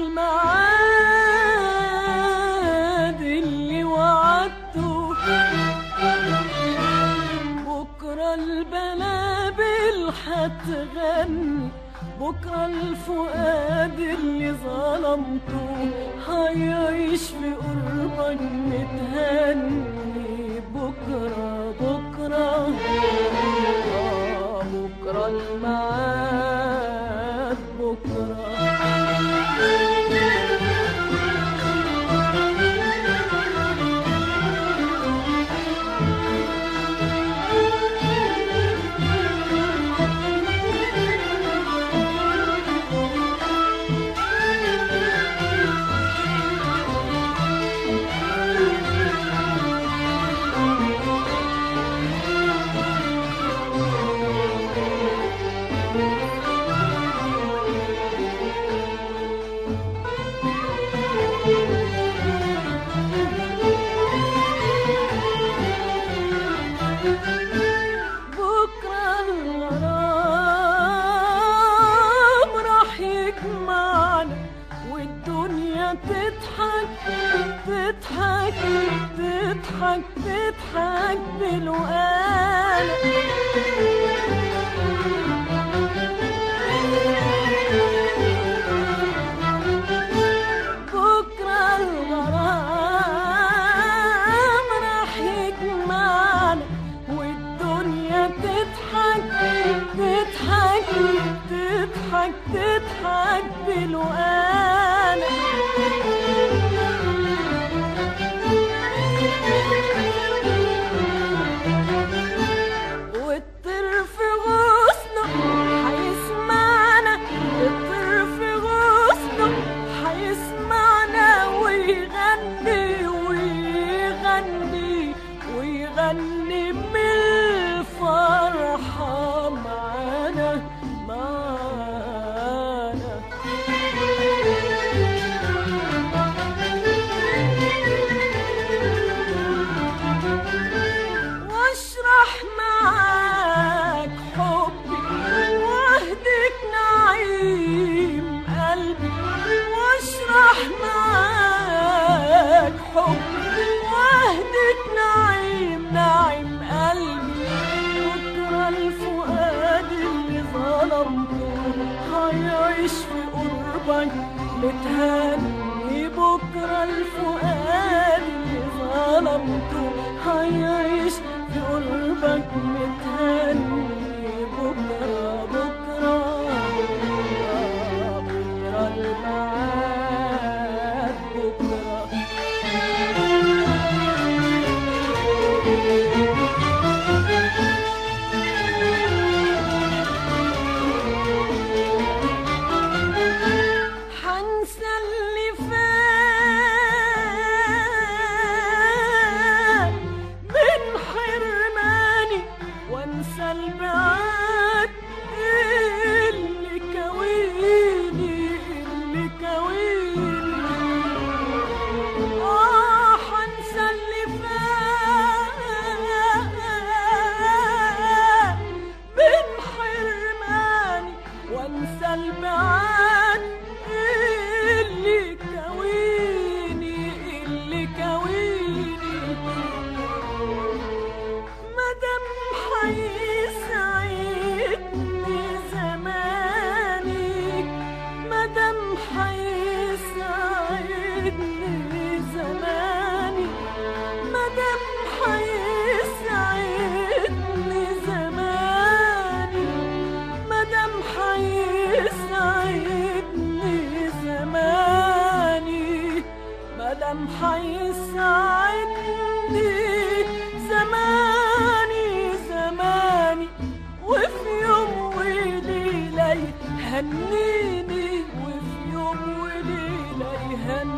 الميعاد اللي وعدته، بكرة البلابل هتغني، بكرة الفؤاد اللي ظلمته هيعيش في قربك متهني. بكرة بكرة بكرة الميعاد بكرة. تضحك تضحك تضحك بالوقالة، بكرة الغرام راح يجمعنا والدنيا تضحك تضحك تضحك تضحك بالوقالة. ويغني بالفرحة معانا معانا. واشرح معاك حبي واهدك نعيم قلبي، واشرح معاك حبي واهدك نعيم نعيم قلبي. بكرة الفؤاد اللي ظلمته هيعيش في قربك متهني، بكرة الفؤاد اللي ظلمته هيعيش في قربك متهني. بكرة بكرة بكرة الميعاد بكرة. حنسى اللي فات من حرماني وانسى البعاد اللي كويني اللي كويني. حنسى اللي فات من حرماني وانسى البعاد اللي كويني اللي كويني. مادام حيسعدني زماني، مادام حيسعدني زماني، مادام حيسعدني زماني، مادام حيسعدني زماني، مادام حيسعدني زماني زماني. وفي يوم وليلة يهنيني، وفي يوم وليلة يهنيني.